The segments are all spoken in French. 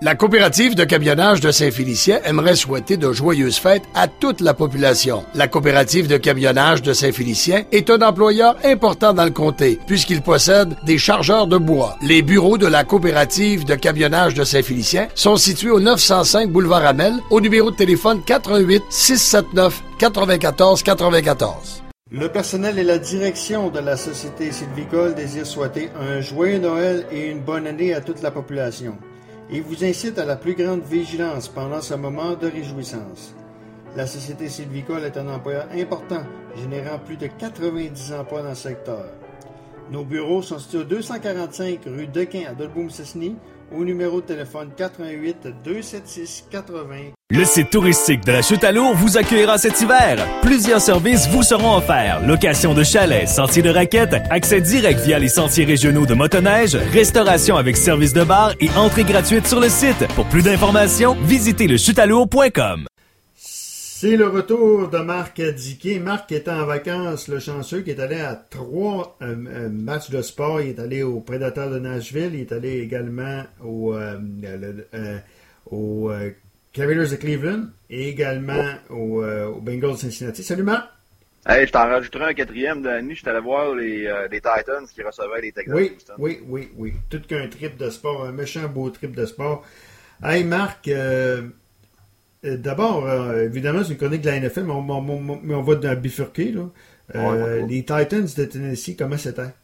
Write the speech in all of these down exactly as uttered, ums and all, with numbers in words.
La coopérative de camionnage de Saint-Félicien aimerait souhaiter de joyeuses fêtes à toute la population. La coopérative de camionnage de Saint-Félicien est un employeur important dans le comté, puisqu'il possède des chargeurs de bois. Les bureaux de la coopérative de camionnage de Saint-Félicien sont situés au neuf cent cinq boulevard Amel, au numéro de téléphone quatre un huit, six sept neuf, quatre quatre quatre quatre. Le personnel et la direction de la Société sylvicole désirent souhaiter un joyeux Noël et une bonne année à toute la population. Et vous incite à la plus grande vigilance pendant ce moment de réjouissance. La Société sylvicole est un employeur important, générant plus de quatre-vingt-dix emplois dans le secteur. Nos bureaux sont situés au deux cent quarante-cinq rue Dequin à Dolbeau-Mistassini, au numéro de téléphone quatre un huit, deux sept six, quatre-vingts. Le site touristique de la Chute à l'Eau vous accueillera cet hiver. Plusieurs services vous seront offerts. Location de chalets, sentiers de raquettes, accès direct via les sentiers régionaux de motoneige, restauration avec service de bar et entrée gratuite sur le site. Pour plus d'informations, visitez le chute à l'eau point com. C'est le retour de Marc Diquet. Marc qui était en vacances, le chanceux, qui est allé à trois euh, euh, matchs de sport. Il est allé au Prédateur de Nashville. Il est allé également au, euh, le, euh, au euh, Cavaliers de Cleveland et également au, euh, au Bengals de Cincinnati. Salut Marc! Hey, je t'en rajouterai un quatrième de la nuit. Je suis allé voir les, euh, les Titans qui recevaient les Texans. Oui, oui, oui, oui. Tout qu'un trip de sport, un méchant beau trip de sport. Hey Marc, euh, euh, d'abord, euh, évidemment, c'est une chronique de la N F L, mais on, on, on, mais on va dans bifurquer. Là. Euh, ouais, les Titans de Tennessee, comment c'était?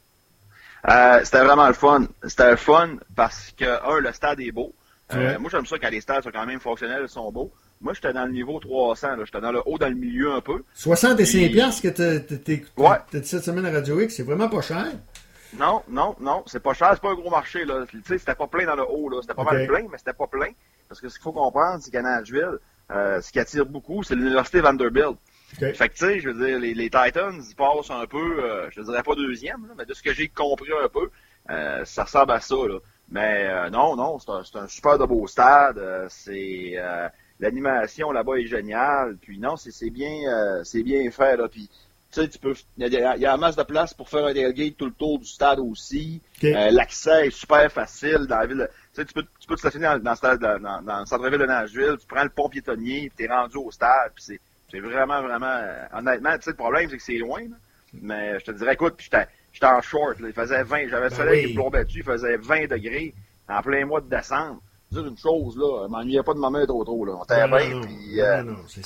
Euh, c'était vraiment le fun. C'était le fun parce que, un, le stade est beau. Euh, ouais. Moi, j'aime ça quand les stades sont quand même fonctionnels, ils sont beaux. Moi, j'étais dans le niveau trois cents, là. J'étais dans le haut, dans le milieu un peu. soixante-cinq piastres que t'as, t'as, t'as, ouais. t'as dit cette semaine à Radio X, c'est vraiment pas cher. Non, non, non, c'est pas cher, c'est pas un gros marché, là. Tu sais, c'était pas plein dans le haut, là. C'était pas okay. mal plein, mais c'était pas plein. Parce que ce qu'il faut comprendre, c'est qu'à Nashville, euh, ce qui attire beaucoup, c'est l'université Vanderbilt. Okay. Fait que, tu sais, je veux dire, les, les Titans, ils passent un peu, euh, je dirais pas deuxième, là, mais de ce que j'ai compris un peu, euh, ça ressemble à ça, là. Mais euh, non, non, c'est un, c'est un super de beau stade. Euh, c'est euh, l'animation là-bas est géniale. Puis non, c'est, c'est bien, euh, c'est bien fait là. Puis tu sais, tu peux, il y, y a un masse de place pour faire un tailgate tout le tour du stade aussi. Okay. Euh, l'accès est super facile dans la ville. Tu sais, tu peux, tu peux te stationner dans, dans, le stade, dans, dans le centre-ville de Nashville. Tu prends le pont piétonnier, puis t'es rendu au stade. Puis c'est, c'est vraiment, vraiment, euh, honnêtement, tu sais, le problème c'est que c'est loin. Là. Mais je te dirais, écoute, puis j'étais J'étais en short, là. Il faisait vingt, j'avais le ben soleil oui. qui plombait dessus, il faisait vingt degrés en plein mois de décembre. Dire une chose, là, je m'ennuyais pas de m'en mettre trop trop, là. On était bien, puis, euh, non, non, c'est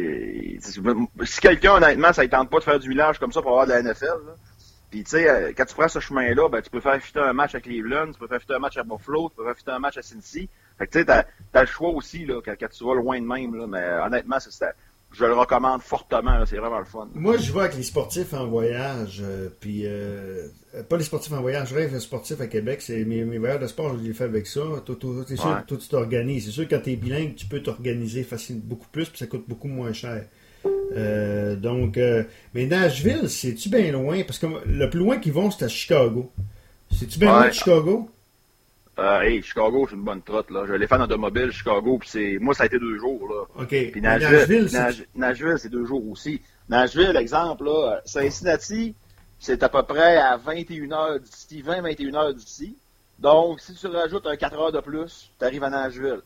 c'est, si quelqu'un, honnêtement, ça ne tente pas de faire du village comme ça pour avoir de la N F L, là. Puis, tu sais, quand tu prends ce chemin-là, ben, tu peux faire fitter un match à Cleveland, tu peux faire fitter un match à Buffalo, tu peux faire fitter un match à Cincy. Fait que, tu sais, t'as, t'as le choix aussi, là, quand, quand tu vas loin de même, là. Mais, honnêtement, c'est, c'était, je le recommande fortement, là, c'est vraiment le fun. Moi, je vois avec les sportifs en voyage, euh, puis euh, pas les sportifs en voyage, je rêve les sportifs à Québec, c'est mes, mes voyages de sport, je les fais avec ça. Toi, toi, t'es sûr, ouais. toi tu t'organises. C'est sûr que quand t'es bilingue, tu peux t'organiser facilement beaucoup plus, puis ça coûte beaucoup moins cher. Euh, donc, euh, mais Nashville, c'est-tu bien loin? Parce que le plus loin qu'ils vont, c'est à Chicago. C'est-tu bien ouais. loin de Chicago? Euh, hey, Chicago, c'est une bonne trotte, là. Je l'ai fait en automobile, Chicago, puis c'est, moi, ça a été deux jours, là. OK. Puis Nashville, Nashville, c'est... Nashville, Nashville, c'est deux jours aussi. Nashville, exemple, là, Cincinnati, c'est à peu près à vingt et une heures d'ici, vingt à vingt et une heures d'ici. Donc, si tu rajoutes un quatre heures de plus, tu arrives à Nashville.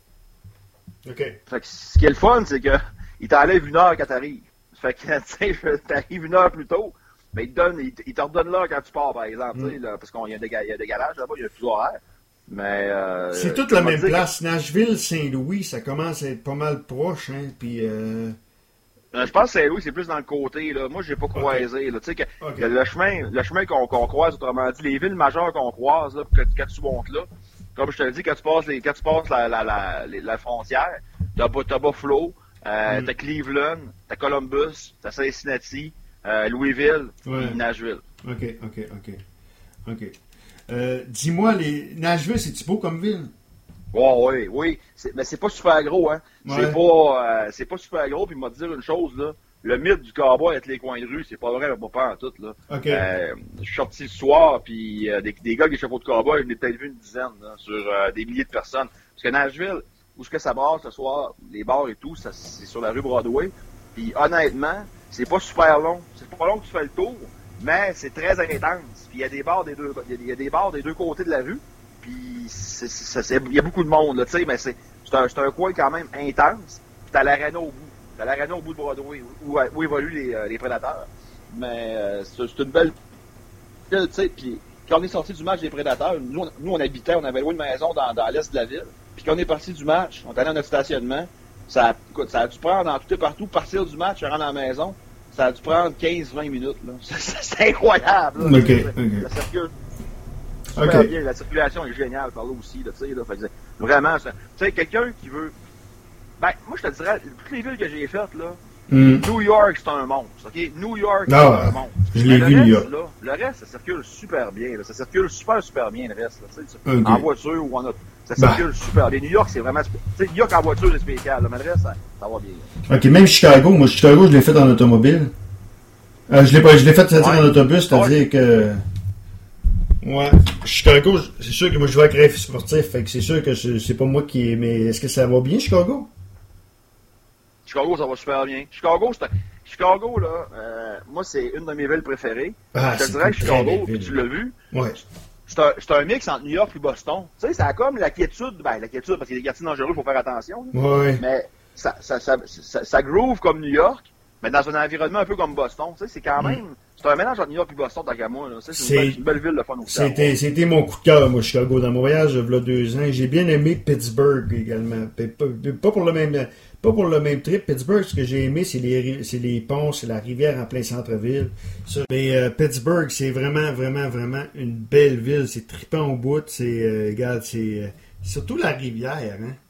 OK. Fait que ce qui est le fun, c'est que, il t'enlève une heure quand t'arrives. Fait que, tu sais, t'arrives une heure plus tôt, mais il te donne, il, il te redonne l'heure quand tu pars, par exemple, mm. tu sais, là, parce qu'il y a des, il y a des galages là-bas, il y a plus horaire. Mais euh, c'est toute la même place. Que... Nashville, Saint-Louis, ça commence à être pas mal proche, hein. Puis euh... euh, je pense que Saint-Louis, c'est plus dans le côté. Là. Moi, j'ai pas croisé. Okay. Tu sais que, okay. que le chemin, le chemin qu'on, qu'on croise, autrement dit, les villes majeures qu'on croise, là, que, quand tu montes là, comme je te le dis, quand tu passes les, quand tu passes la, la, la, la, la frontière, t'as, t'as Buffalo, euh, mm. t'as Cleveland, t'as Columbus, t'as Cincinnati, euh, Louisville, ouais. et Nashville. Ok, ok, ok, ok. Euh, dis-moi, les Nashville, c'est-tu beau comme ville? Oh, oui, oui. C'est, mais c'est pas super gros, hein. Ouais. C'est pas euh, c'est pas super gros, puis il m'a dit une chose, là. Le mythe du cowboy avec les coins de rue, c'est pas vrai, mais pas en tout, là. Okay. Euh, je suis sorti ce soir, puis euh, des, des gars avec des chapeaux de cowboy, j'en ai peut-être vu une dizaine, là, sur euh, des milliers de personnes. Parce que Nashville, où est-ce que ça brasse ce soir, les bars et tout, ça, c'est sur la rue Broadway. Puis honnêtement, c'est pas super long. C'est pas long que tu fais le tour. Mais c'est très intense. Puis il y a des bars des deux, il y a des bars des deux côtés de la rue. puis il y a beaucoup de monde, là, tu sais, mais c'est, c'est, un, c'est un coin quand même intense. Puis t'as l'aréna au bout. T'as l'aréna au bout de Broadway, où, où évoluent les, les Prédateurs. Mais euh, c'est, c'est une belle ville, tu sais, puis quand on est sorti du match des Prédateurs, nous on, nous, on habitait, on avait loué une maison dans, dans l'est de la ville. Puis quand on est parti du match, on est allé dans notre stationnement, ça a, écoute, ça a dû prendre en tout et partout, partir du match, rentrer dans la maison, ça a dû prendre quinze vingt minutes, là. C'est, c'est incroyable, là. OK, c'est, OK. Ça circule super okay. bien, la circulation est géniale par là aussi, là, tu sais, là. Fait que vraiment, tu sais, quelqu'un qui veut... Ben, moi, je te dirais, toutes les villes que j'ai faites, là, Mm. New York, c'est un monstre, ok? New York, non, c'est un monstre. Je l'ai vu, reste, New York. Là, le reste, ça circule super bien, là. Ça circule super, super bien, le reste, là, okay. En voiture ou en auto. Ça circule bah. super bien. New York, c'est vraiment... Tu sais, New York en voiture, c'est spécial, là, mais le reste, ça, ça va bien. Là. OK, même Chicago, moi, Chicago, je l'ai fait en automobile. Euh, je l'ai pas, je l'ai fait, c'est-à-dire ouais. en autobus, c'est-à-dire ouais. que... Ouais. Chicago, c'est sûr que moi, je vais avec rêve sportif, fait que c'est sûr que c'est, c'est pas moi qui... Mais est-ce que ça va bien, Chicago? Chicago, ça va super bien. Chicago, c'est un... Chicago, là, euh, moi, c'est une de mes villes préférées. Ah, je te dirais que Chicago, puis tu l'as vu, ouais. c'est, un, c'est un mix entre New York et Boston. Tu sais, ça a comme la quiétude, ben, la quiétude, parce qu'il y a des quartiers dangereux, il faut faire attention. Ouais. Mais ça, ça, ça, ça, ça groove comme New York, mais dans un environnement un peu comme Boston. Tu sais, c'est quand même... Mm. C'est un mélange entre New York et Boston, tant qu'à moi. Là. C'est, c'est, une belle, c'est une belle ville de fun aussi. C'était, c'était mon coup de cœur, moi, Chicago. Dans mon voyage, il y a deux ans. J'ai bien aimé Pittsburgh également. Pas pour le même, pas pour le même trip. Pittsburgh, ce que j'ai aimé, c'est les, c'est les ponts, c'est la rivière en plein centre-ville. Ça. Mais euh, Pittsburgh, c'est vraiment, vraiment, vraiment une belle ville. C'est trippant au bout. C'est, euh, regarde, c'est euh, surtout la rivière. Hein?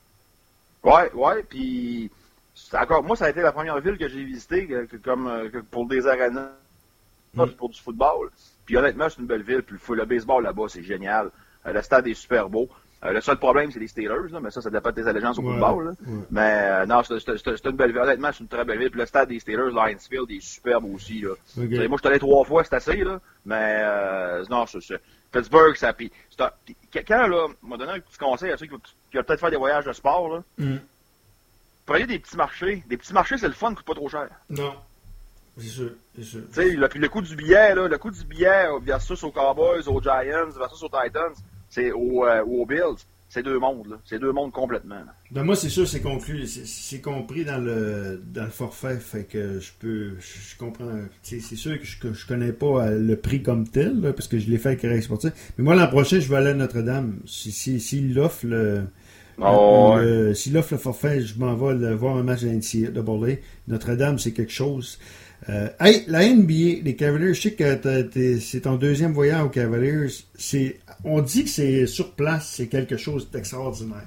Ouais, ouais. Puis, encore, moi, ça a été la première ville que j'ai visitée que, comme que pour des arénas. Mm. Pour du football. Puis honnêtement, c'est une belle ville. Puis le baseball là-bas, c'est génial. Euh, le stade est super beau. Euh, le seul problème, c'est les Steelers, là, mais ça, ça dépend de tes allégeances au ouais, football. Là. Ouais. Mais euh, non, c'est, c'est, c'est, c'est une belle ville. Honnêtement, c'est une très belle ville. Puis le stade des Steelers, Lions Field, est superbe aussi. Là. Okay. Moi, je suis allé trois fois, c'est assez. Là. Mais euh, non, c'est, c'est Pittsburgh, ça... Puis, c'est un, puis quelqu'un là, m'a donné un petit conseil à ceux qui, qui veulent peut-être faire des voyages de sport. Là. Mm. Prenez des petits marchés. Des petits marchés, c'est le fun, coûte pas trop cher. Non. C'est sûr, c'est sûr. Tu sais, le, le coût du billet, là, le coût du billet versus aux Cowboys, aux Giants, versus aux Titans, c'est au, euh, aux Bills, c'est deux mondes, là. C'est deux mondes complètement. Là. Ben moi, c'est sûr, c'est conclu, c'est, c'est compris dans le dans le forfait, fait que je peux, je, je comprends. Tu sais, c'est sûr que je, que je connais pas le prix comme tel, là, parce que je l'ai fait avec Carré Sportif. Mais moi, l'an prochain, je vais aller à Notre-Dame. Si, si, s'il offre le Oh, le, ouais. S'il offre le forfait, je m'en vais le, voir un match de la N C A A. Notre-Dame, c'est quelque chose. Euh, hey, la N B A, les Cavaliers, je sais que c'est ton deuxième voyage aux Cavaliers. C'est, on dit que c'est sur place, c'est quelque chose d'extraordinaire.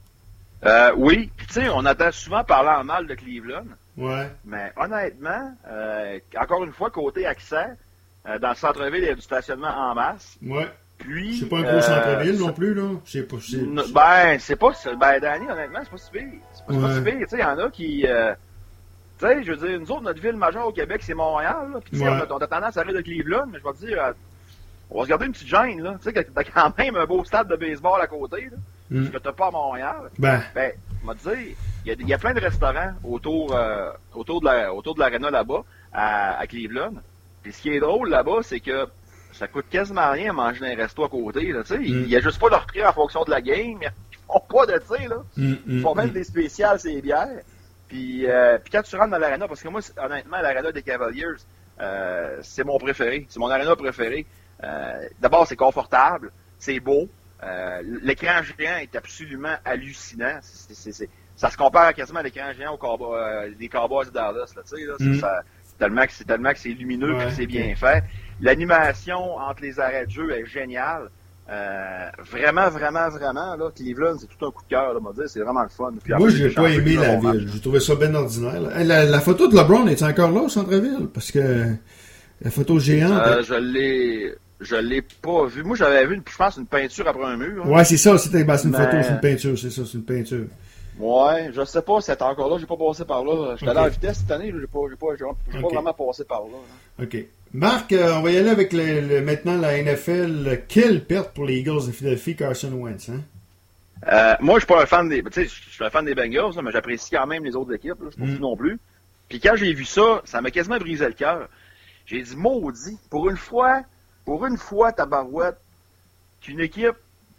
Euh, oui, puis tu sais, on entend souvent parler en mal de Cleveland. Ouais. Mais honnêtement, euh, encore une fois, côté accès, euh, dans le centre-ville, il y a du stationnement en masse. Ouais. Puis, c'est pas un gros euh, centre-ville non plus, là. C'est pas, c'est, n- ben, c'est pas, ben, Danny, honnêtement, c'est pas si pire. C'est pas, ouais. c'est pas si pire. Tu sais, il y en a qui, euh, tu sais, je veux dire, nous autres, notre ville majeure au Québec, c'est Montréal, là. Puis, tu sais, ouais. on, on a tendance à aller de Cleveland, mais je vais te dire, euh, on va se garder une petite gêne, là. Tu sais, t'as quand même un beau stade de baseball à côté, là. Mm. Que t'as pas à Montréal. Ben. Ben, on va te dire, il y, y a plein de restaurants autour, euh, autour de la, autour de l'aréna là-bas, à, à Cleveland. Puis, ce qui est drôle là-bas, c'est que ça coûte quasiment rien à manger dans un resto à côté, là, tu sais. Mm. Il y a juste pas leur prix en fonction de la game. Ils font pas de, tu sais, là. Mm, ils font mm, même mm. des spéciales, c'est bières. Puis, euh, puis quand tu rentres dans l'aréna, parce que moi, honnêtement, l'aréna des Cavaliers, euh, c'est mon préféré. C'est mon aréna préféré. Euh, d'abord, c'est confortable. C'est beau. Euh, l'écran géant est absolument hallucinant. C'est, c'est, c'est, ça se compare quasiment à l'écran géant au Cowboy, euh, des Cowboys de Dallas, là, tu sais, là. Mm. Ça, c'est tellement que c'est tellement que c'est lumineux et ouais, que c'est bien okay. fait. L'animation entre les arrêts de jeu est géniale. Euh, vraiment, vraiment, vraiment, là, Cleveland, c'est tout un coup de cœur, là, on va dire, c'est vraiment le fun. Puis, moi, j'ai pas aimé la ville. J'ai trouvé ça bien ordinaire. Là. La, la photo de LeBron est encore là au centre-ville? Parce que la photo géante... Euh, elle... Je l'ai... Je l'ai pas vu. Moi, j'avais vu, je pense, une peinture après un mur. Hein. Ouais, c'est ça. C'était, ben, c'est une Mais... photo, c'est une peinture. C'est ça, c'est une peinture. Ouais, je sais pas si c'est encore là. J'ai pas passé par là. J'étais okay. allé en vitesse cette année. Là. J'ai pas, j'ai pas, j'ai, j'ai okay. pas vraiment passé par là. Hein. OK. Marc, euh, on va y aller avec le, le, maintenant la N F L. Quelle perte pour les Eagles de Philadelphie, Carson Wentz, hein? Euh, moi, je suis pas un fan des... Tu sais, je suis un fan des Bengals, là, mais j'apprécie quand même les autres équipes. Là. Je suis pas mm. non plus. Puis quand j'ai vu ça, ça m'a quasiment brisé le cœur. J'ai dit, maudit, pour une fois... Pour une fois, tabarouette, qu'une équipe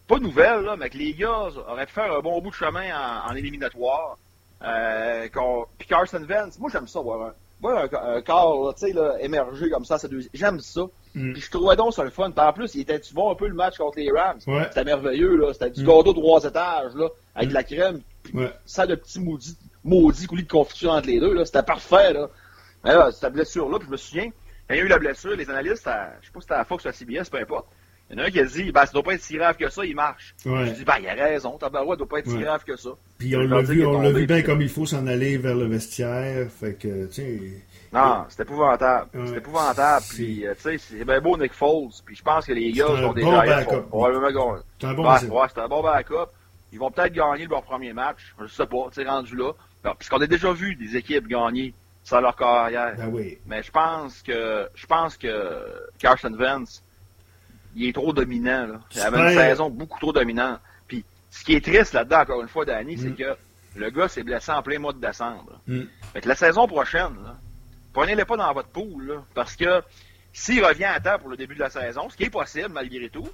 pas de nouvelles, là, mais que les gars auraient pu faire un bon bout de chemin en, en éliminatoire. Euh, Puis Carson Wentz, moi j'aime ça, voir un, voir un, un corps, tu sais, là, émerger comme ça, c'est deux... j'aime ça. Mm. Puis je trouvais donc ça le fun. Puis en plus, il était, tu vois un peu le match contre les Rams. Ouais. C'était merveilleux, là. C'était du mm. gâteau de trois étages, là, avec mm. de la crème. Puis ouais. ça, de petits maudits, maudits coulis de confiture entre les deux, là. C'était parfait, là. Mais là, cette blessure-là, puis je me souviens, quand il y a eu la blessure, les analystes, à, je sais pas si c'était à la Fox ou à C B S, peu importe. Il y en a un qui a dit, ben, ça doit pas être si grave que ça, il marche. Ouais. Je dis, ben, il a raison, Tabarouette doit pas être ouais. si grave que ça. Puis on l'a vu, on l'a vu bien comme il faut s'en aller vers le vestiaire, fait que, tu sais. Non, c'est épouvantable. Ouais. C'est épouvantable. Puis, euh, tu sais, c'est bien beau Nick Foles. Puis, je pense que les gars sont déjà. Bon backup. C'est un bon backup. Ouais, c'est un bon backup. Ils vont peut-être gagner leur premier match. Je sais pas, tu sais, rendu là. Puisqu'on a déjà vu des équipes gagner sans leur carrière. Ben oui. Mais je pense que, je pense que Carson Wentz, il est trop dominant, là. Il avait une saison beaucoup trop dominante. Puis, ce qui est triste là-dedans, encore une fois, Danny, mm. c'est que le gars s'est blessé en plein mois de décembre. Mm. Fait que la saison prochaine, là, prenez-les pas dans votre pool, là, parce que s'il revient à temps pour le début de la saison, ce qui est possible malgré tout,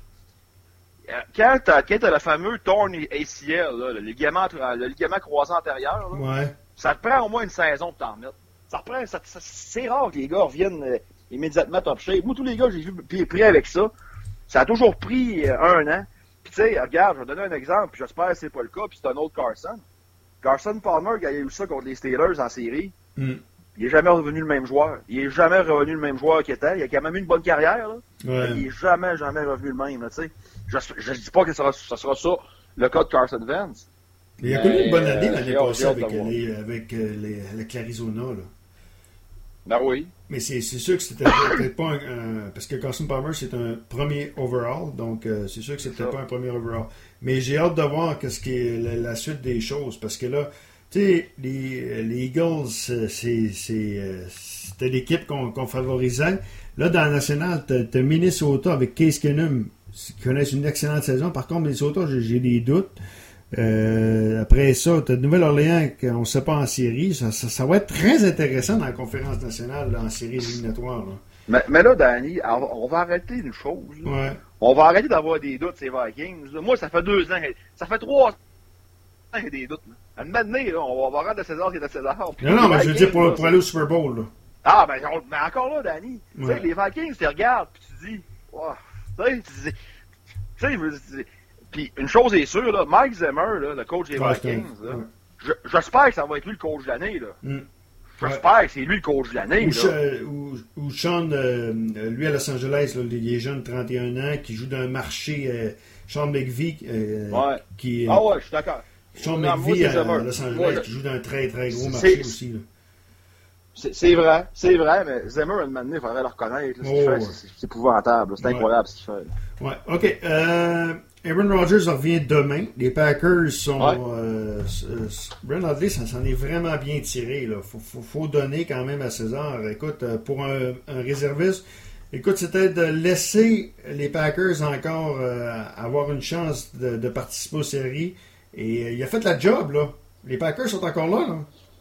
quand tu as, as le fameux torn A C L, là, le, ligament, le ligament croisé antérieur, là, ouais. ça te prend au moins une saison pour t'en remettre. Ça reprend, ça, ça, c'est rare que les gars reviennent euh, immédiatement top shape. Moi, tous les gars que j'ai vu pris avec ça, ça a toujours pris euh, un an. Puis tu sais, regarde, je vais donner un exemple, puis j'espère que c'est pas le cas, puis c'est un autre Carson. Carson Palmer, quand il a eu ça contre les Steelers en série, mm. il est jamais revenu le même joueur. Il est jamais revenu le même joueur qu'il était. Il a quand même eu une bonne carrière, là. Ouais. Il est jamais, jamais revenu le même, tu sais. Je, je dis pas que ça sera, ça sera ça, le cas de Carson Wentz. Mais il a connu une bonne année l'année euh, passée avec, les, avec euh, les, avec l'Arizona, là. Ben oui. Mais c'est, c'est sûr que c'était peut-être pas un, un... Parce que Carson Palmer, c'est un premier overall, donc euh, c'est sûr que c'était pas un premier overall. Mais j'ai hâte de voir qu'est-ce qui est la, la suite des choses, parce que là, tu sais, les, les Eagles, c'est, c'est, c'était l'équipe qu'on, qu'on favorisait. Là, dans la nationale, t'as, t'as Minnesota avec Case Keenum, qui connaissent une excellente saison. Par contre, Minnesota, j'ai, j'ai des doutes. Euh, après ça, tu as Nouvelle-Orléans qu'on ne sait pas en série. Ça, ça, ça va être très intéressant dans la conférence nationale, là, en série éliminatoire. Là. Mais, mais là, Danny, on va arrêter une chose. Ouais. On va arrêter d'avoir des doutes, ces Vikings. Là. Moi, ça fait deux ans, ça fait trois ans qu'il y a des doutes. Là. À un moment donné, là, on va rendre à César qui est à César. Non, non, mais Vikings, je veux dire pour, là, pour aller au Super Bowl. Là. Ah, ben, on, mais encore là, Danny, ouais. les Vikings, tu regardes, puis tu dis, oh, tu sais, tu dis, tu sais, puis une chose est sûre, là, Mike Zimmer, là, le coach des ouais, Vikings, là, ouais. je, j'espère que ça va être lui le coach de l'année. Là. Mm. J'espère ouais. que c'est lui le coach de l'année. Ou, là. ou, ou Sean, euh, lui à Los Angeles, là, il est jeune, trente et un ans, qui joue dans un marché, euh, Sean McVie, euh, ouais. qui Ah ouais, je suis d'accord. Sean McVie à, à Los Angeles, moi, qui joue dans un très très gros marché c'est, aussi. Là. C'est, c'est vrai, c'est vrai, mais Zimmer, à un moment donné, il faudrait le reconnaître. Là, ce oh, qu'il fait, ouais. c'est, c'est épouvantable. C'est ouais. incroyable ce qu'il fait. Ouais, OK. Euh, Aaron Rodgers revient demain. Les Packers sont... Ouais. Euh, euh, Brent Hundley, ça s'en est vraiment bien tiré. Il faut, faut, faut donner quand même à César. Écoute, pour un, un réserviste, écoute, c'était de laisser les Packers encore euh, avoir une chance de, de participer aux séries. Et euh, il a fait la job, là. Les Packers sont encore là, là.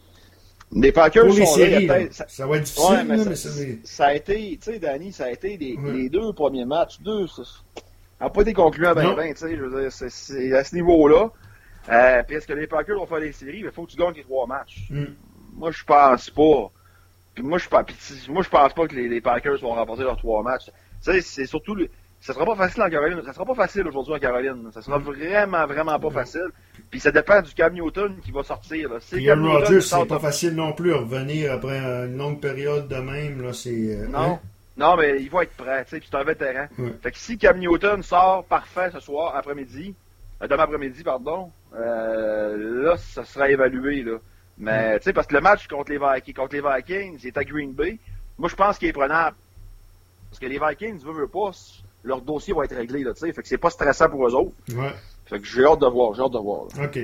Les Packers pour les sont séries, là. là. Ça, ça va être difficile, ouais, mais là, ça, mais ça, ça a été, tu sais, Danny, ça a été les, ouais. les deux premiers matchs. Deux, ça n'a pas été concluant ben ben, tu sais, je veux dire, c'est, c'est à ce niveau-là. Euh, puis est-ce que les Packers vont faire les séries? Il faut que tu gagnes les trois matchs. Mm. Moi, je pense pas. Puis moi, je pense, moi, je pense pas que les, les Packers vont remporter leurs trois matchs. Tu sais, c'est surtout... Le, ça sera pas facile en Caroline. Ça sera pas facile aujourd'hui en Caroline. Ça sera vraiment, vraiment pas facile. Puis ça dépend du Cam Newton qui va sortir. Puis Aaron Rodgers, c'est pas facile non plus à revenir après une longue période de même. Là, c'est, euh, non. Hein? Non, mais il va être prêt. Puis c'est un vétéran. Ouais. Fait que si Cam Newton sort parfait ce soir, après-midi, euh, demain après-midi, pardon, euh, là, ça sera évalué. Là. Mais, ouais. tu sais, parce que le match contre les Vikings, contre les Vikings, c'est à Green Bay. Moi, je pense qu'il est prenable. Parce que les Vikings, veulent, veulent pas, leur dossier va être réglé, là, tu sais. Fait que c'est pas stressant pour eux autres. Ouais. Fait que j'ai hâte de voir, j'ai hâte de voir. Là. OK.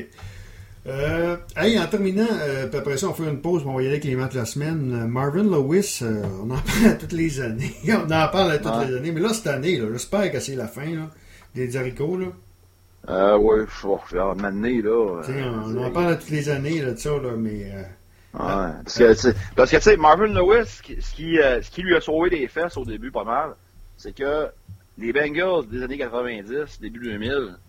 Euh, hey, en terminant, euh, puis après ça, on fait une pause, on va y aller avec les matchs de la semaine. Euh, Marvin Lewis, euh, on en parle à toutes les années. on en parle à toutes ouais. les années. Mais là, cette année, là, j'espère que c'est la fin, là, des haricots, là. Euh, ouais, je vais en amener, là. Tu sais, on, on en parle à toutes les années, là, de ça, là, mais... Euh, ouais, parce que, parce que, tu sais, Marvin Lewis, ce qui, ce, qui, euh, ce qui lui a sauvé les fesses au début, pas mal, c'est que les Bengals des années quatre-vingt-dix, début deux mille,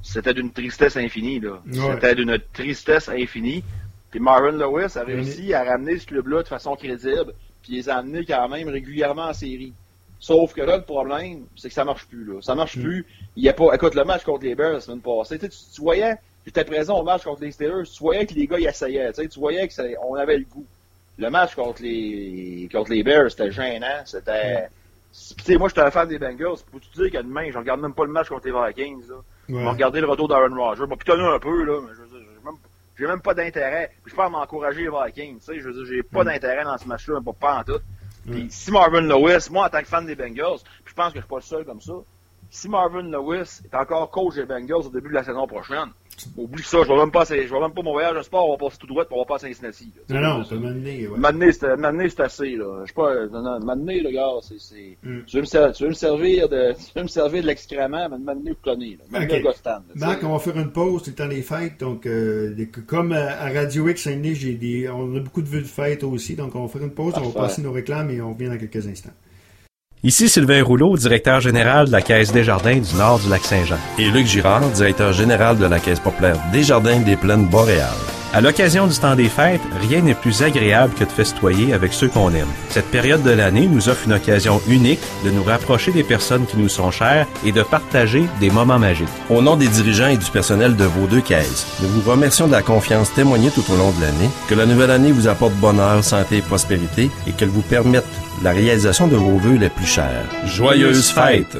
c'était d'une tristesse infinie, là. Ouais. C'était d'une tristesse infinie. Puis Marvin Lewis a réussi à ramener ce club-là de façon crédible, puis il les a amenés quand même régulièrement en série. Sauf que là, le problème, c'est que ça marche plus, là. Ça marche mm. plus. Il y a pas, écoute, le match contre les Bears la semaine passée, tu, tu voyais, j'étais présent au match contre les Steelers, tu voyais que les gars, ils essayaient, tu, tu voyais qu'on avait le goût. Le match contre les, contre les Bears, c'était gênant, c'était, mm. tu sais, moi, j'étais un fan des Bengals, pour te dire que demain, je regarde même pas le match contre les Vikings, là. Ouais. Je vais regarder le retour d'Aaron Rodgers. Bon, putain, un peu, là, mais je veux dire, j'ai même, j'ai même pas d'intérêt. Puis je peux m'encourager les Vikings, tu sais, je veux dire, j'ai pas mm. d'intérêt dans ce match-là, pas, pas en tout. Puis si Marvin Lewis, moi en tant que fan des Bengals, puis je pense que je suis pas le seul comme ça, si Marvin Lewis est encore coach des Bengals au début de la saison prochaine, oublie ça, je vais même pas, je vais même pas mon voyage de sport, on va passer tout droit, puis on va passer à Cincinnati. Non, non, on peut m'amener, ouais. M'amener, c'est, m'amener, c'est assez, là. Je sais pas, non, non, m'amener, le gars, c'est, c'est, mm. tu veux me servir, tu veux me servir de, tu veux me servir de l'excrément, mais m'amener ou conner, là. M'amener okay. au Gostan. Marc, on va faire une pause, c'est le temps des fêtes, donc, euh, comme à Radio X Saint-Denis, j'ai des, on a beaucoup de vues de fêtes aussi, donc on va faire une pause, Parfait. On va passer nos réclames et on revient dans quelques instants. Ici Sylvain Rouleau, directeur général de la Caisse Desjardins du Nord du Lac-Saint-Jean. Et Luc Girard, directeur général de la Caisse populaire Desjardins des Plaines boréales. À l'occasion du temps des fêtes, rien n'est plus agréable que de festoyer avec ceux qu'on aime. Cette période de l'année nous offre une occasion unique de nous rapprocher des personnes qui nous sont chères et de partager des moments magiques. Au nom des dirigeants et du personnel de vos deux caisses, nous vous remercions de la confiance témoignée tout au long de l'année, que la nouvelle année vous apporte bonheur, santé et prospérité et qu'elle vous permette la réalisation de vos vœux les plus chers. Joyeuses fêtes!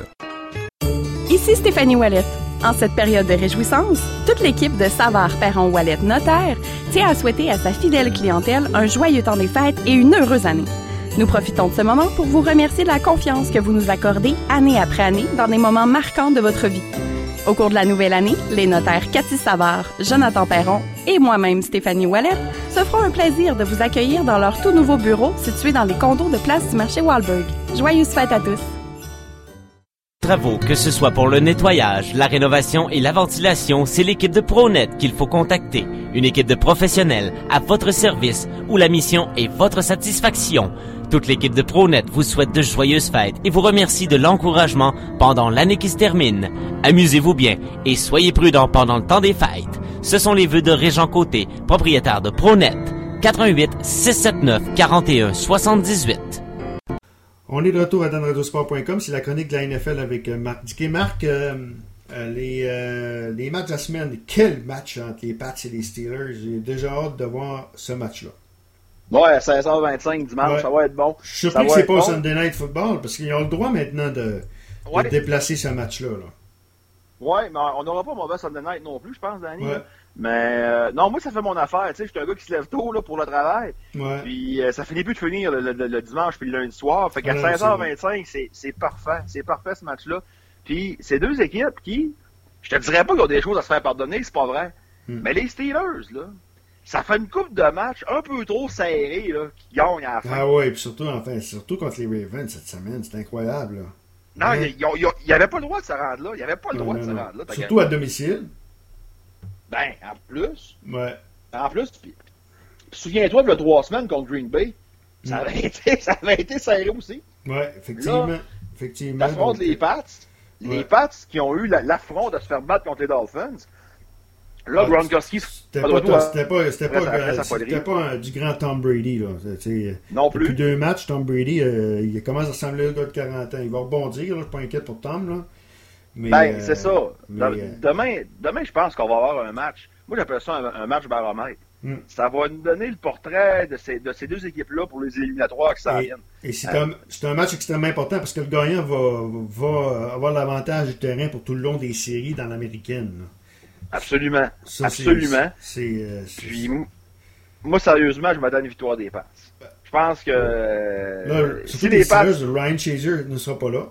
Ici Stéphanie Ouellette. En cette période de réjouissance, toute l'équipe de Savard Perron Ouellette Notaire tient à souhaiter à sa fidèle clientèle un joyeux temps des fêtes et une heureuse année. Nous profitons de ce moment pour vous remercier de la confiance que vous nous accordez année après année dans des moments marquants de votre vie. Au cours de la nouvelle année, les notaires Cathy Savard, Jonathan Perron et moi-même Stéphanie Ouellette se feront un plaisir de vous accueillir dans leur tout nouveau bureau situé dans les condos de Place du Marché Wahlberg. Joyeuses fêtes à tous! Travaux, que ce soit pour le nettoyage, la rénovation et la ventilation, c'est l'équipe de ProNet qu'il faut contacter. Une équipe de professionnels à votre service où la mission est votre satisfaction. Toute l'équipe de ProNet vous souhaite de joyeuses fêtes et vous remercie de l'encouragement pendant l'année qui se termine. Amusez-vous bien et soyez prudents pendant le temps des fêtes. Ce sont les vœux de Régent Côté, propriétaire de ProNet. quatre un huit, six sept neuf, quatre un sept huit. On est de retour à dan radio sport point com, c'est la chronique de la N F L avec euh, Marc Diquet. Marc, euh, euh, les, euh, les matchs de la semaine, quel match entre les Pats et les Steelers. J'ai déjà hâte de voir ce match-là. Ouais, à seize heures vingt-cinq dimanche, ouais. Ça va être bon. Je suis surpris que c'est pas bon. Sunday Night Football, parce qu'ils ont le droit maintenant de, ouais. de déplacer ce match-là. Là. Ouais, mais on n'aura pas mauvais Sunday Night non plus, je pense, Danny. Ouais. Mais euh, non, moi, ça fait mon affaire. Tu sais, je suis un gars qui se lève tôt là, pour le travail. Ouais. Puis euh, ça finit plus de finir le, le, le dimanche puis le lundi soir. Fait qu'à ouais, seize heures vingt-cinq, c'est, c'est parfait. C'est parfait ce match-là. Puis c'est deux équipes qui, je te dirais pas qu'ils ont des choses à se faire pardonner, c'est pas vrai. Hmm. Mais les Steelers, là, ça fait une couple de matchs un peu trop serrés là, qui gagnent à la fin. Ah ouais, puis surtout, enfin, surtout contre les Ravens cette semaine, c'est incroyable. Là. Non, il ouais. n'y avait pas le droit de se rendre là. Il n'y avait pas le droit non, de se rendre là. Surtout à domicile. Ben, en plus. Ouais. En plus, pis, pis souviens-toi, il y a trois semaines contre Green Bay, ça avait, mm. été, ça avait été serré aussi. Ouais, effectivement. Là, effectivement. L'affront les Pats, ouais. les Pats qui ont eu la, l'affront de se faire battre contre les Dolphins. Là, ah, Gronkowski, c'était pas, pas, c'était pas, c'était pas, euh, c'était pas un, du grand Tom Brady. Là. Non plus. Depuis deux matchs, Tom Brady, euh, il commence à ressembler à un gars de quarante ans. Il va rebondir, là, je suis pas inquiète pour Tom. Là. Mais, ben, euh, c'est ça. Mais, euh... Demain, demain, je pense qu'on va avoir un match. Moi, j'appelle ça un, un match baromètre. Mm. Ça va nous donner le portrait de ces, de ces deux équipes-là pour les éliminatoires qui s'en viennent. Et c'est, euh, un, c'est un match extrêmement important parce que le gagnant va, va avoir l'avantage du terrain pour tout le long des séries dans l'américaine. Là. Absolument. Ça, Absolument. C'est, c'est, euh, c'est, Puis, c'est... moi, sérieusement, je m'attends à une victoire des Pats. Je pense que... Là, si les Pats... Ryan Shazier ne sera pas là.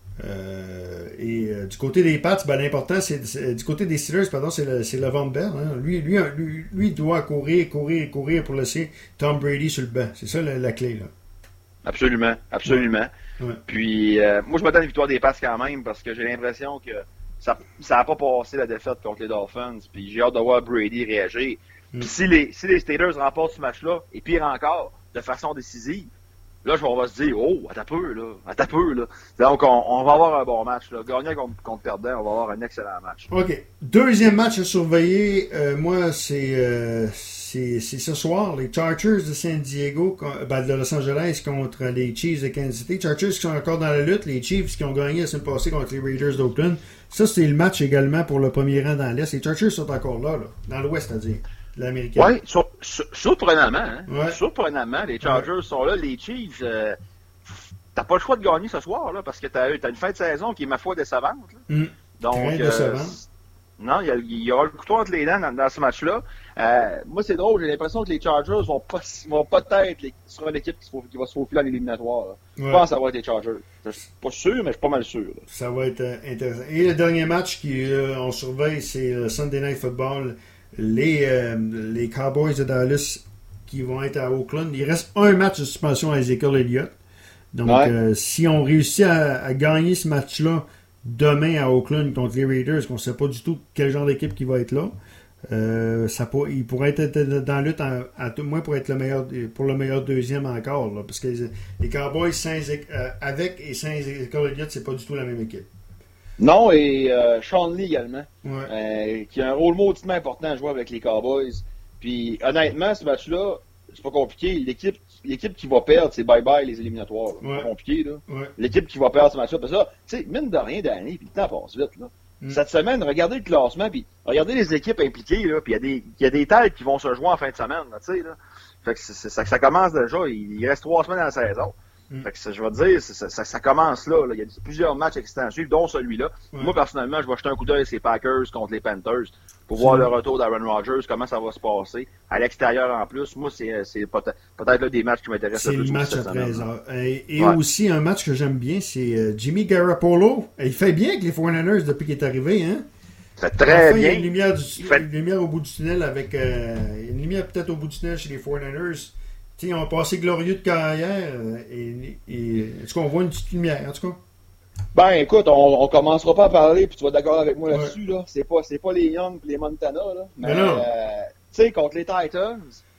Euh, et euh, du côté des Pats, ben, l'important, c'est, c'est du côté des Steelers, pardon, c'est, le, c'est Le'Veon Bell. Hein. Lui, lui, lui, lui doit courir, courir, courir pour laisser Tom Brady sur le banc. C'est ça la, la clé. Là. Absolument, absolument. Ouais. Ouais. Puis, euh, moi, je m'attends à une victoire des Pats quand même parce que j'ai l'impression que ça n'a pas passé la défaite contre les Dolphins. Puis, j'ai hâte de voir Brady réagir. Mm. Puis, si les, si les Steelers remportent ce match-là, et pire encore, de façon décisive, là, on va se dire, oh, à ta peu, là, à ta peu, là. Donc, on, on va avoir un bon match, là. Gagnant contre, contre perdant, on va avoir un excellent match. OK. Deuxième match à surveiller, euh, moi, c'est, euh, c'est, c'est ce soir, les Chargers de San Diego, ben, de Los Angeles contre les Chiefs de Kansas City. Chargers qui sont encore dans la lutte, les Chiefs qui ont gagné la semaine passée contre les Raiders d'Oakland. Ça, c'est le match également pour le premier rang dans l'Est. Les Chargers sont encore là, là, dans l'Ouest, c'est-à-dire. L'américaine. Oui, sur, sur, surprenamment, hein? Ouais. Surprenamment, les Chargers ouais. sont là, les Chiefs, euh, t'as pas le choix de gagner ce soir, là, parce que t'as, t'as une fin de saison qui est, ma foi, décevante. Mm. Donc, Très euh, décevant. Non, il y, a, il y aura le couteau entre les dents dans, dans ce match-là. Euh, moi, c'est drôle, j'ai l'impression que les Chargers vont pas, vont peut-être les, sera l'équipe qui, qui va se faufiler à l'éliminatoire. Ouais. Je pense que ça va être les Chargers. Je suis pas sûr, mais je suis pas mal sûr. Là. Ça va être euh, intéressant. Et le dernier match qu'on euh, surveille, c'est le Sunday Night Football. Les, euh, les Cowboys de Dallas qui vont être à Oakland. Il reste un match de suspension à Ezekiel Elliott. Donc, ouais. euh, si on réussit à, à gagner ce match-là demain à Oakland contre les Raiders, qu'on ne sait pas du tout quel genre d'équipe qui va être là, euh, ça pour, il pourrait être dans la lutte à, à tout moins pour être le meilleur pour le meilleur deuxième encore. Là, parce que les, les Cowboys sans, euh, avec et sans Ezekiel Elliott, c'est pas du tout la même équipe. Non, et euh, Sean Lee également, ouais. euh, qui a un rôle mauditement important à jouer avec les Cowboys. Puis honnêtement, ce match-là, c'est pas compliqué. L'équipe, l'équipe qui va perdre, c'est bye-bye les éliminatoires. C'est ouais. pas compliqué, là. Ouais. L'équipe qui va perdre ce match-là, parce que là, tu sais, mine de rien d'année, puis le temps passe vite, là. Mm. Cette semaine, regardez le classement, puis regardez les équipes impliquées, là, puis il y a des, il y a des têtes qui vont se jouer en fin de semaine, là, tu sais, là. Fait que c'est, c'est, ça, ça commence déjà, il, il reste trois semaines dans la saison. Mm. Fait que ça, je vais te dire, ça, ça, ça commence là, là. Il y a plusieurs matchs excitants à suivre, dont celui-là. Ouais. Moi, personnellement, je vais jeter un coup d'œil à ces Packers contre les Panthers pour voir le retour d'Aaron Rodgers, comment ça va se passer. À l'extérieur, en plus, moi, c'est, c'est peut-être, peut-être là, des matchs qui m'intéressent le plus. C'est le match à treize heures. Et, et ouais. aussi, un match que j'aime bien, c'est euh, Jimmy Garoppolo. Il fait bien avec les forty-niners depuis qu'il est arrivé, hein? C'est très enfin, bien. Il y a une lumière, du, fait... une lumière au bout du tunnel avec... Euh, une lumière peut-être au bout du tunnel chez les forty-niners. T'sais, ils ont passé glorieux de carrière et, et est-ce qu'on voit une petite lumière, en tout cas? Ben, écoute, on, on commencera pas à parler, puis tu vas être d'accord avec moi ouais. là-dessus, là. C'est pas, c'est pas les Young et les Montana, là. Mais, mais non. Euh, tu sais, contre les Titans,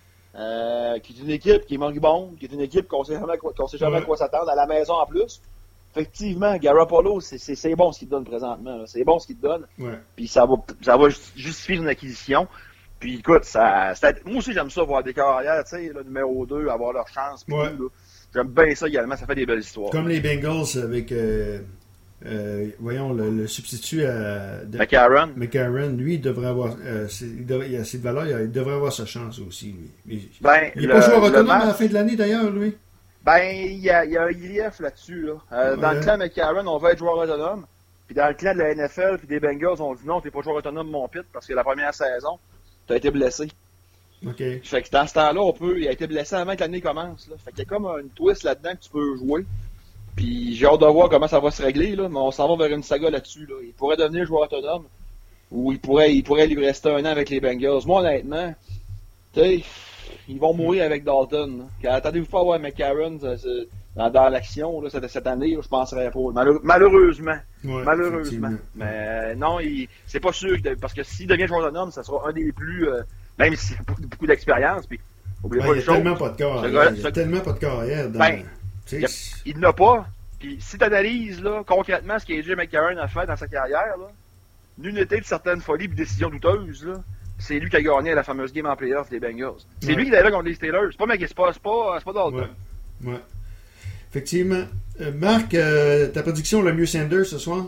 euh, qui est une équipe qui est moribonde, qui est une équipe qu'on sait jamais, qu'on sait jamais ouais. à quoi s'attendre, à la maison en plus. Effectivement, Garoppolo, c'est, c'est, c'est bon ce qu'il te donne présentement, là. C'est bon ce qu'il te donne. Ouais. Puis ça va, ça va justifier une acquisition. Puis écoute, ça, ça, moi aussi j'aime ça voir des carrières, tu sais, le numéro deux, avoir leur chance. Ouais. Tout, là. J'aime bien ça également, ça fait des belles histoires. Comme les Bengals avec, euh, euh, voyons, le, le substitut à... De, McCarron. McCarron, lui, il devrait avoir, euh, c'est, il, devrait, il a assez de valeur, il devrait avoir sa chance aussi, lui. Mais, ben, il n'est pas joueur autonome match... à la fin de l'année d'ailleurs, lui. Ben, il y a, il y a un relief là-dessus, là. Euh, ouais. Dans le clan McCarron, on va être joueur autonome. Puis dans le clan de la N F L puis des Bengals, on dit non, t'es pas joueur autonome, mon pit, parce que la première saison, t'as été blessé. OK. Fait que dans ce temps-là, on peut. Il a été blessé avant que l'année commence. Là. Fait qu'il y a comme une twist là-dedans que tu peux jouer. Puis j'ai hâte de voir comment ça va se régler, là, mais on s'en va vers une saga là-dessus. Là. Il pourrait devenir joueur autonome. Ou il pourrait il pourrait lui rester un an avec les Bengals. Moi, honnêtement, tu sais, ils vont mourir avec Dalton. Attendez-vous pas à voir McCarron dans, dans l'action là, cette, cette année, là, je penserais pas. Malheure, malheureusement. Ouais, malheureusement. Mais euh, non, il, c'est pas sûr. Que, parce que s'il devient joueur autonome, ça sera un des plus. Euh, même s'il a beaucoup d'expérience, puis oubliez ben, pas il les y a choses. tellement pas de carrière. Gars, il y a tellement pas de carrière. Dans, ben, il, a, il n'a pas. Puis si tu analyses là, concrètement ce qu'A J McCarron a fait dans sa carrière, là, l'unité de certaines folies et décisions douteuses, là, c'est lui qui a gagné la fameuse game en playoff des Bengals. C'est ouais. lui qui est là contre les Steelers. C'est pas mec, c'est pas, c'est pas, c'est pas Dalton. Ouais. ouais. Effectivement. Euh, Marc, euh, ta prédiction, le mieux Sanders ce soir?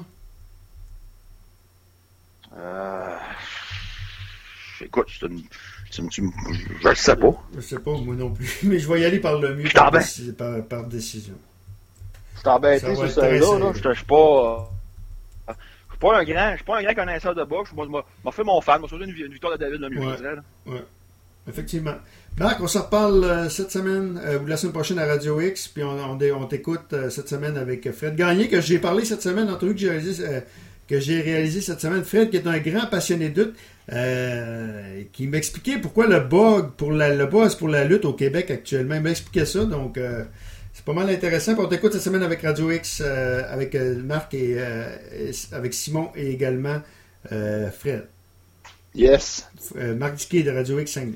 Euh... Écoute, c'est une... c'est une... je ne sais pas. Je sais pas, moi non plus. Mais je vais y aller par le mieux, par, déci... par, par décision. Je suis embêté sur celle-là. Là. Je ne suis pas... Je suis pas un grand, je suis pas un grand connaisseur de boxe. Moi, je m'en fais mon fan. Moi, surtout une, une victoire de David, le mieux, ouais. je dirais. Là. Ouais. Effectivement. Marc, on se reparle euh, cette semaine, euh, ou la semaine prochaine à Radio X, puis on, on, on t'écoute euh, cette semaine avec Fred Gagné, que j'ai parlé cette semaine, entrevue que j'ai réalisé, euh, que j'ai réalisé cette semaine. Fred, qui est un grand passionné de lutte, euh, qui m'expliquait pourquoi le bug, pour la, le buzz pour la lutte au Québec actuellement. Il m'expliquait ça, donc euh, c'est pas mal intéressant. Puis on t'écoute cette semaine avec Radio X, euh, avec euh, Marc et euh, avec Simon et également euh, Fred. Yes. Euh, Marc Diquet de Radio X cinq.